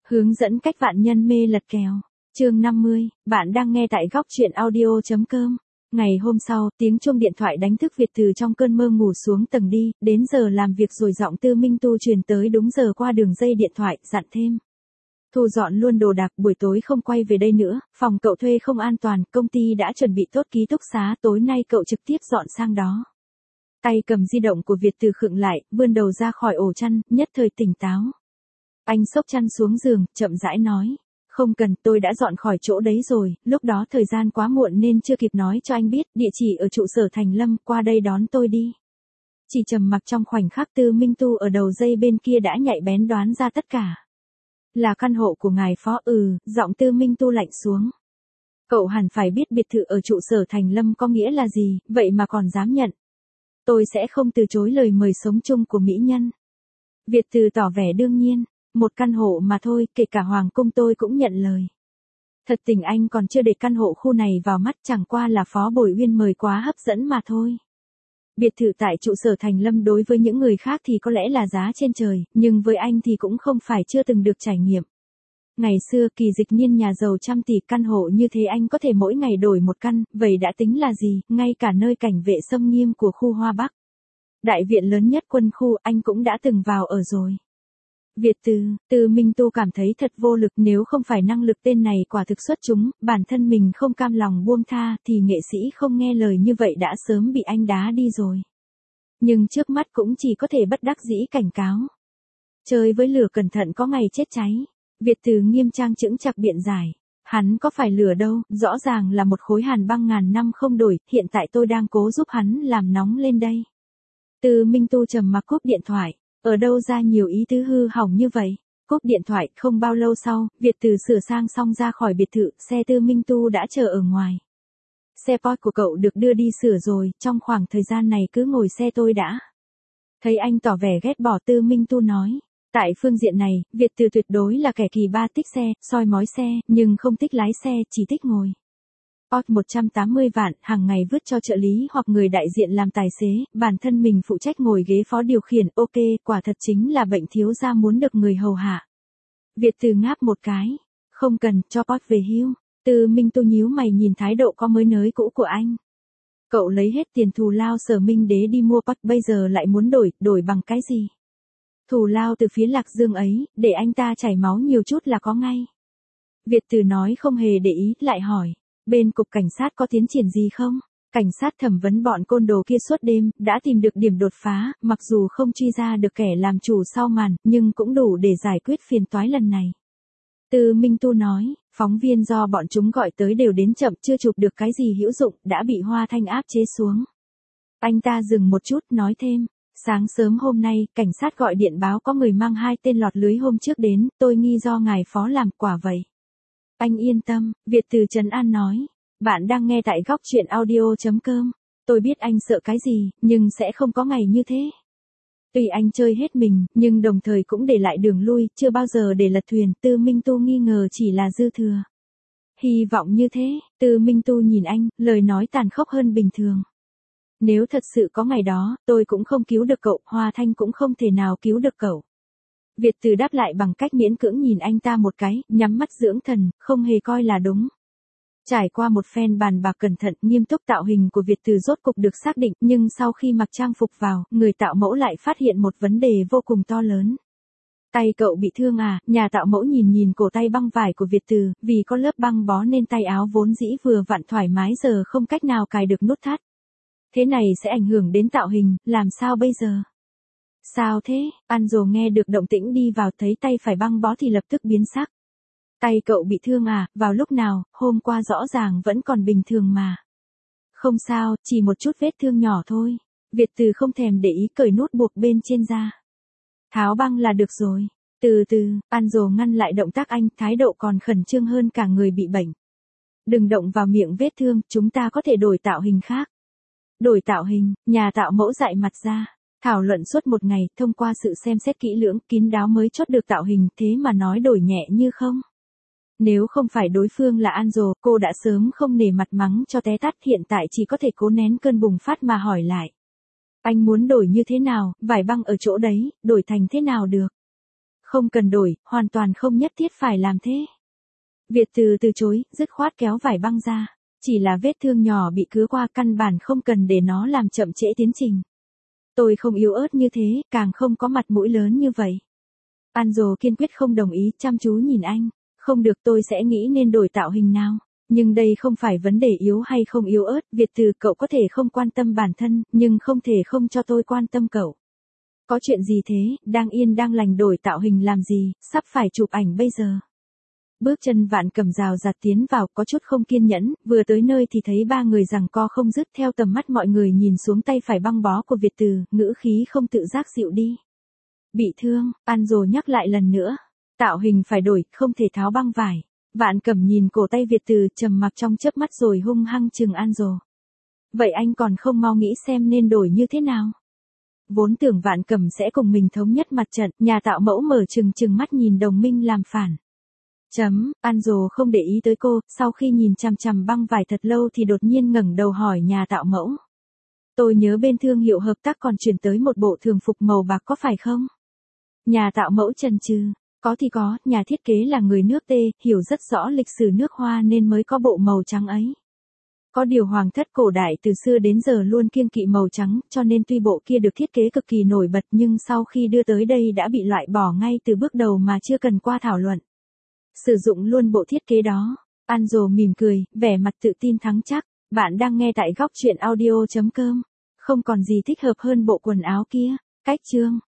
Hướng dẫn cách vạn nhân mê lật kèo. Chương 50, bạn đang nghe tại góc truyện audio.com. Ngày hôm sau, tiếng chuông điện thoại đánh thức Việt từ trong cơn mơ ngủ xuống tầng đi, đến giờ làm việc rồi giọng Tư Minh Tu truyền tới đúng giờ qua đường dây điện thoại, dặn thêm. Thu dọn luôn đồ đạc, buổi tối không quay về đây nữa, phòng cậu thuê không an toàn, công ty đã chuẩn bị tốt ký túc xá, tối nay cậu trực tiếp dọn sang đó. Tay cầm di động của Việt từ khựng lại, vươn đầu ra khỏi ổ chăn, nhất thời tỉnh táo. Anh xốc chăn xuống giường, chậm rãi nói. Không cần, tôi đã dọn khỏi chỗ đấy rồi, lúc đó thời gian quá muộn nên chưa kịp nói cho anh biết, địa chỉ ở trụ sở Thành Lâm, qua đây đón tôi đi. Chỉ trầm mặc trong khoảnh khắc Tư Minh Tu ở đầu dây bên kia đã nhạy bén đoán ra tất cả. Là căn hộ của ngài phó. Giọng Tư Minh Tu lạnh xuống. Cậu hẳn phải biết biệt thự ở trụ sở Thành Lâm có nghĩa là gì, vậy mà còn dám nhận. Tôi sẽ không từ chối lời mời sống chung của mỹ nhân. Việt Từ tỏ vẻ đương nhiên. Một căn hộ mà thôi, kể cả hoàng cung tôi cũng nhận lời. Thật tình anh còn chưa để căn hộ khu này vào mắt, chẳng qua là Phó Bồi Uyên mời quá hấp dẫn mà thôi. Biệt thự tại trụ sở Thành Lâm đối với những người khác thì có lẽ là giá trên trời, nhưng với anh thì cũng không phải chưa từng được trải nghiệm. Ngày xưa Kỳ Dịch Niên nhà giàu trăm tỷ, căn hộ như thế anh có thể mỗi ngày đổi một căn, vậy đã tính là gì, ngay cả nơi cảnh vệ xâm nghiêm của khu Hoa Bắc. Đại viện lớn nhất quân khu anh cũng đã từng vào ở rồi. Việt Tư Minh Tu cảm thấy thật vô lực, nếu không phải năng lực tên này quả thực xuất chúng, bản thân mình không cam lòng buông tha thì nghệ sĩ không nghe lời như vậy đã sớm bị anh đá đi rồi. Nhưng trước mắt cũng chỉ có thể bất đắc dĩ cảnh cáo. Chơi với lửa cẩn thận có ngày chết cháy. Việt Từ nghiêm trang chững chạc biện giải. Hắn có phải lửa đâu, rõ ràng là một khối hàn băng ngàn năm không đổi, hiện tại tôi đang cố giúp hắn làm nóng lên đây. Tư Minh Tu trầm mặc cúp điện thoại. Ở đâu ra nhiều ý tứ hư hỏng như vậy? Cúp điện thoại, không bao lâu sau, Việt Từ sửa sang xong ra khỏi biệt thự, xe Tư Minh Tu đã chờ ở ngoài. Xe Porsche của cậu được đưa đi sửa rồi, trong khoảng thời gian này cứ ngồi xe tôi đã. Thấy anh tỏ vẻ ghét bỏ, Tư Minh Tu nói. Tại phương diện này, Việt Từ tuyệt đối là kẻ kỳ ba, thích xe, soi mói xe, nhưng không thích lái xe, chỉ thích ngồi. Porsche 180 vạn, hàng ngày vứt cho trợ lý hoặc người đại diện làm tài xế, bản thân mình phụ trách ngồi ghế phó điều khiển, ok, quả thật chính là bệnh thiếu gia muốn được người hầu hạ. Việt Từ ngáp một cái, không cần, cho Porsche về hưu. Tư Minh Tu nhíu mày nhìn thái độ có mới nới cũ của anh. Cậu lấy hết tiền thù lao Sở Minh Đế đi mua Porsche, bây giờ lại muốn đổi bằng cái gì? Thù lao từ phía Lạc Dương ấy, để anh ta chảy máu nhiều chút là có ngay. Việt Từ nói không hề để ý, lại hỏi. Bên cục cảnh sát có tiến triển gì không? Cảnh sát thẩm vấn bọn côn đồ kia suốt đêm, đã tìm được điểm đột phá, mặc dù không truy ra được kẻ làm chủ sau màn, nhưng cũng đủ để giải quyết phiền toái lần này. Tư Minh Tu nói, phóng viên do bọn chúng gọi tới đều đến chậm, chưa chụp được cái gì hữu dụng, đã bị Hoa Thanh áp chế xuống. Anh ta dừng một chút, nói thêm, sáng sớm hôm nay, cảnh sát gọi điện báo có người mang 2 tên lọt lưới hôm trước đến, tôi nghi do ngài phó làm, quả vậy. Anh yên tâm, Việt Từ trấn an nói. Bạn đang nghe tại góc truyện audio.com. Tôi biết anh sợ cái gì, nhưng sẽ không có ngày như thế. Tuy anh chơi hết mình, nhưng đồng thời cũng để lại đường lui, chưa bao giờ để lật thuyền. Tư Minh Tu nghi ngờ chỉ là dư thừa. Hy vọng như thế. Tư Minh Tu nhìn anh, lời nói tàn khốc hơn bình thường. Nếu thật sự có ngày đó, tôi cũng không cứu được cậu, Hoa Thanh cũng không thể nào cứu được cậu. Việt Từ đáp lại bằng cách miễn cưỡng nhìn anh ta một cái, nhắm mắt dưỡng thần, không hề coi là đúng. Trải qua một phen bàn bạc cẩn thận, nghiêm túc, tạo hình của Việt Từ rốt cục được xác định, nhưng sau khi mặc trang phục vào, người tạo mẫu lại phát hiện một vấn đề vô cùng to lớn. Tay cậu bị thương à? Nhà tạo mẫu nhìn cổ tay băng vải của Việt Từ, vì có lớp băng bó nên tay áo vốn dĩ vừa vặn thoải mái giờ không cách nào cài được nút thắt. Thế này sẽ ảnh hưởng đến tạo hình, làm sao bây giờ? Sao thế? Anjo nghe được động tĩnh đi vào, thấy tay phải băng bó thì lập tức biến sắc. Tay cậu bị thương à? Vào lúc nào? Hôm qua rõ ràng vẫn còn bình thường mà. Không sao, chỉ một chút vết thương nhỏ thôi. Việt Từ không thèm để ý, cởi nút buộc bên trên ra. Tháo băng là được rồi. Từ từ, Anjo ngăn lại động tác anh, thái độ còn khẩn trương hơn cả người bị bệnh. Đừng động vào miệng vết thương, chúng ta có thể đổi tạo hình khác. Đổi tạo hình, nhà tạo mẫu dại mặt ra. Thảo luận suốt một ngày, thông qua sự xem xét kỹ lưỡng, kín đáo mới chốt được tạo hình, thế mà nói đổi nhẹ như không. Nếu không phải đối phương là Anjo, cô đã sớm không nể mặt mắng cho té tát, hiện tại chỉ có thể cố nén cơn bùng phát mà hỏi lại. Anh muốn đổi như thế nào, vải băng ở chỗ đấy, đổi thành thế nào được? Không cần đổi, hoàn toàn không nhất thiết phải làm thế. Việt Từ từ chối, dứt khoát kéo vải băng ra. Chỉ là vết thương nhỏ bị cứa qua, căn bản không cần để nó làm chậm trễ tiến trình. Tôi không yếu ớt như thế, càng không có mặt mũi lớn như vậy. Anzo kiên quyết không đồng ý, chăm chú nhìn anh. Không được, tôi sẽ nghĩ nên đổi tạo hình nào. Nhưng đây không phải vấn đề yếu hay không yếu ớt, Việt Từ, cậu có thể không quan tâm bản thân, nhưng không thể không cho tôi quan tâm cậu. Có chuyện gì thế, đang yên đang lành đổi tạo hình làm gì, sắp phải chụp ảnh bây giờ. Bước chân Vạn Cẩm rào rạt tiến vào, có chút không kiên nhẫn, vừa tới nơi thì thấy ba người giằng co không dứt, theo tầm mắt mọi người nhìn xuống tay phải băng bó của Việt Từ, ngữ khí không tự giác dịu đi. Bị thương, Anzo nhắc lại lần nữa. Tạo hình phải đổi, không thể tháo băng vải. Vạn Cẩm nhìn cổ tay Việt Từ, trầm mặc trong chớp mắt rồi hung hăng chừng Anzo. Vậy anh còn không mau nghĩ xem nên đổi như thế nào? Vốn tưởng Vạn Cẩm sẽ cùng mình thống nhất mặt trận, nhà tạo mẫu mở trừng mắt nhìn đồng minh làm phản. Anzo không để ý tới cô, sau khi nhìn chằm chằm băng vải thật lâu thì đột nhiên ngẩng đầu hỏi nhà tạo mẫu. Tôi nhớ bên thương hiệu hợp tác còn chuyển tới một bộ thường phục màu bạc có phải không? Nhà tạo mẫu chần chừ. Có thì có, nhà thiết kế là người nước Tê, hiểu rất rõ lịch sử nước Hoa nên mới có bộ màu trắng ấy. Có điều hoàng thất cổ đại từ xưa đến giờ luôn kiêng kỵ màu trắng, cho nên tuy bộ kia được thiết kế cực kỳ nổi bật nhưng sau khi đưa tới đây đã bị loại bỏ ngay từ bước đầu mà chưa cần qua thảo luận. Sử dụng luôn bộ thiết kế đó. Anzo mỉm cười, vẻ mặt tự tin thắng chắc. Bạn đang nghe tại góc truyện audio.com. Không còn gì thích hợp hơn bộ quần áo kia. Cách chương.